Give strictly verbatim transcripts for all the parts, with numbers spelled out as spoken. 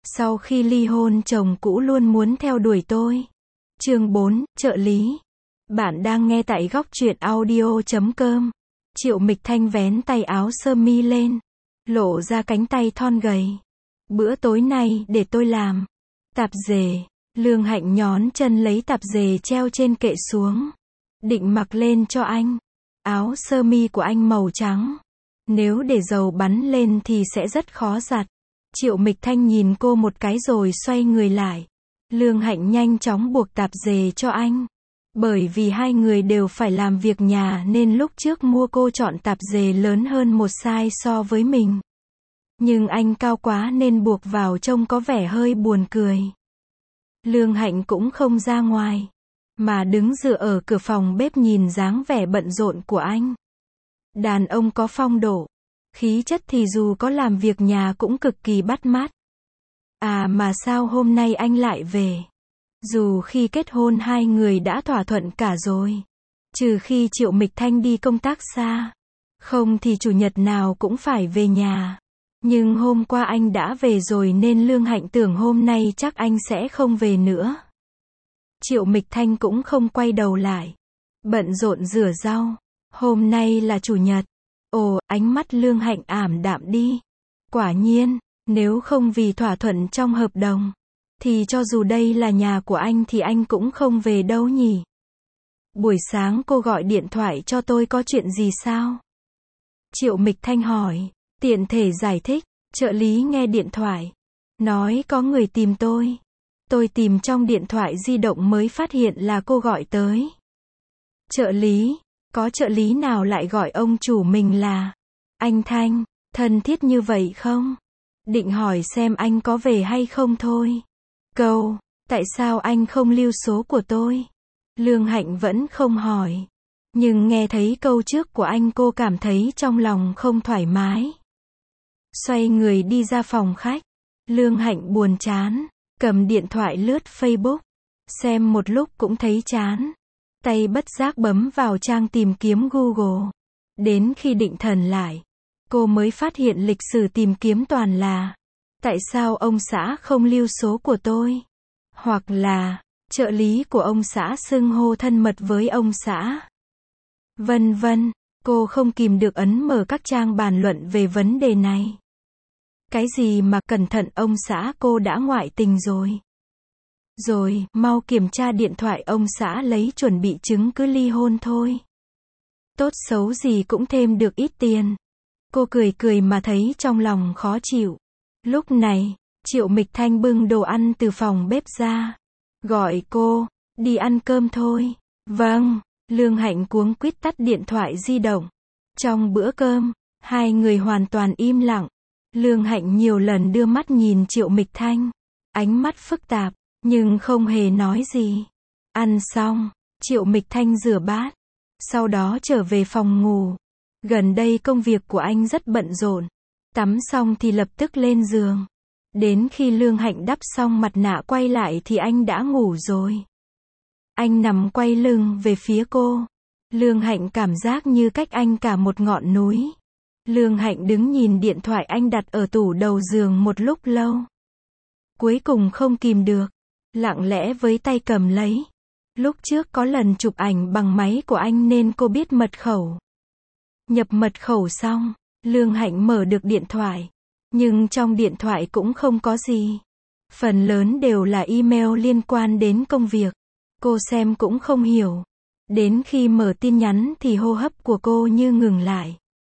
Sau khi ly hôn chồng cũ luôn muốn theo đuổi tôi. Chương bốn, trợ lý. Bạn đang nghe tại góc truyện audio chấm com. Triệu Mịch Thanh vén tay áo sơ mi lên, lộ ra cánh tay thon gầy. Bữa tối này để tôi làm. Tạp dề. Lương Hạnh nhón chân lấy tạp dề treo trên kệ xuống, định mặc lên cho anh. Áo sơ mi của anh màu trắng, nếu để dầu bắn lên thì sẽ rất khó giặt. Triệu Mịch Thanh nhìn cô một cái rồi xoay người lại. Lương Hạnh nhanh chóng buộc tạp dề cho anh. Bởi vì hai người đều phải làm việc nhà nên lúc trước mua cô chọn tạp dề lớn hơn một size so với mình. Nhưng anh cao quá nên buộc vào trông có vẻ hơi buồn cười. Lương Hạnh cũng không ra ngoài, mà đứng dựa ở cửa phòng bếp nhìn dáng vẻ bận rộn của anh. Đàn ông có phong độ, khí chất thì dù có làm việc nhà cũng cực kỳ bắt mắt. À mà sao hôm nay anh lại về? Dù khi kết hôn hai người đã thỏa thuận cả rồi. Trừ khi Triệu Mịch Thanh đi công tác xa. Không thì chủ nhật nào cũng phải về nhà. Nhưng hôm qua anh đã về rồi nên Lương Hạnh tưởng hôm nay chắc anh sẽ không về nữa. Triệu Mịch Thanh cũng không quay đầu lại. Bận rộn rửa rau. Hôm nay là chủ nhật. Ồ, ánh mắt Lương Hạnh ảm đạm đi. Quả nhiên, nếu không vì thỏa thuận trong hợp đồng, thì cho dù đây là nhà của anh thì anh cũng không về đâu nhỉ. Buổi sáng cô gọi điện thoại cho tôi có chuyện gì sao? Triệu Mịch Thanh hỏi, tiện thể giải thích. Trợ lý nghe điện thoại, nói có người tìm tôi. Tôi tìm trong điện thoại di động mới phát hiện là cô gọi tới. Trợ lý, có trợ lý nào lại gọi ông chủ mình là anh Thanh, thân thiết như vậy không? Định hỏi xem anh có về hay không thôi. Câu, tại sao anh không lưu số của tôi? Lương Hạnh vẫn không hỏi. Nhưng nghe thấy câu trước của anh cô cảm thấy trong lòng không thoải mái. Xoay người đi ra phòng khách. Lương Hạnh buồn chán, cầm điện thoại lướt Facebook. Xem một lúc cũng thấy chán. Tay bất giác bấm vào trang tìm kiếm Google. Đến khi định thần lại, cô mới phát hiện lịch sử tìm kiếm toàn là tại sao ông xã không lưu số của tôi? Hoặc là trợ lý của ông xã xưng hô thân mật với ông xã. Vân vân, cô không kìm được ấn mở các trang bàn luận về vấn đề này. Cái gì mà cẩn thận ông xã cô đã ngoại tình rồi. Rồi, mau kiểm tra điện thoại ông xã lấy chuẩn bị chứng cứ ly hôn thôi. Tốt xấu gì cũng thêm được ít tiền. Cô cười cười mà thấy trong lòng khó chịu. Lúc này, Triệu Mịch Thanh bưng đồ ăn từ phòng bếp ra. Gọi cô, đi ăn cơm thôi. Vâng, Lương Hạnh cuống quýt tắt điện thoại di động. Trong bữa cơm, hai người hoàn toàn im lặng. Lương Hạnh nhiều lần đưa mắt nhìn Triệu Mịch Thanh. Ánh mắt phức tạp, nhưng không hề nói gì. Ăn xong, Triệu Mịch Thanh rửa bát. Sau đó trở về phòng ngủ. Gần đây công việc của anh rất bận rộn. Tắm xong thì lập tức lên giường. Đến khi Lương Hạnh đắp xong mặt nạ quay lại thì anh đã ngủ rồi. Anh nằm quay lưng về phía cô. Lương Hạnh cảm giác như cách anh cả một ngọn núi. Lương Hạnh đứng nhìn điện thoại anh đặt ở tủ đầu giường một lúc lâu. Cuối cùng không kìm được, lặng lẽ với tay cầm lấy. Lúc trước có lần chụp ảnh bằng máy của anh nên cô biết mật khẩu. Nhập mật khẩu xong, Lương Hạnh mở được điện thoại. Nhưng trong điện thoại cũng không có gì. Phần lớn đều là email liên quan đến công việc. Cô xem cũng không hiểu. Đến khi mở tin nhắn thì hô hấp của cô như ngừng lại.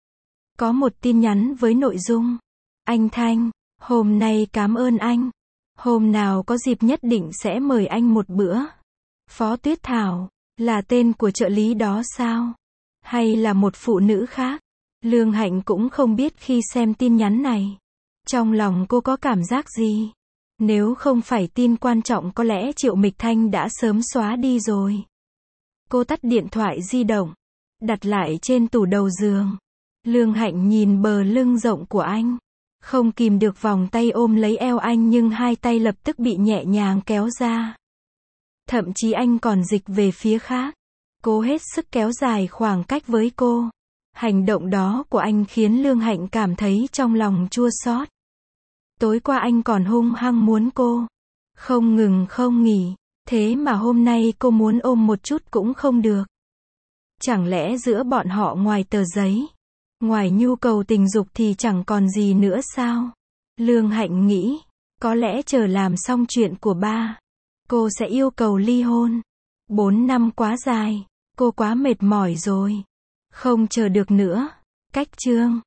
Có một tin nhắn với nội dung: anh Thanh, hôm nay cảm ơn anh. Hôm nào có dịp nhất định sẽ mời anh một bữa. Phó Tuyết Thảo, là tên của trợ lý đó sao? Hay là một phụ nữ khác? Lương Hạnh cũng không biết khi xem tin nhắn này. Trong lòng cô có cảm giác gì? Nếu không phải tin quan trọng có lẽ Triệu Mịch Thanh đã sớm xóa đi rồi. Cô tắt điện thoại di động, đặt lại trên tủ đầu giường. Lương Hạnh nhìn bờ lưng rộng của anh. Không kìm được vòng tay ôm lấy eo anh nhưng hai tay lập tức bị nhẹ nhàng kéo ra. Thậm chí anh còn dịch về phía khác. Cố hết sức kéo dài khoảng cách với cô. Hành động đó của anh khiến Lương Hạnh cảm thấy trong lòng chua xót. Tối qua anh còn hung hăng muốn cô. Không ngừng không nghỉ. Thế mà hôm nay cô muốn ôm một chút cũng không được. Chẳng lẽ giữa bọn họ ngoài tờ giấy, ngoài nhu cầu tình dục thì chẳng còn gì nữa sao? Lương Hạnh nghĩ, có lẽ chờ làm xong chuyện của ba, cô sẽ yêu cầu ly hôn. Bốn năm quá dài, cô quá mệt mỏi rồi. Không chờ được nữa. Cách chương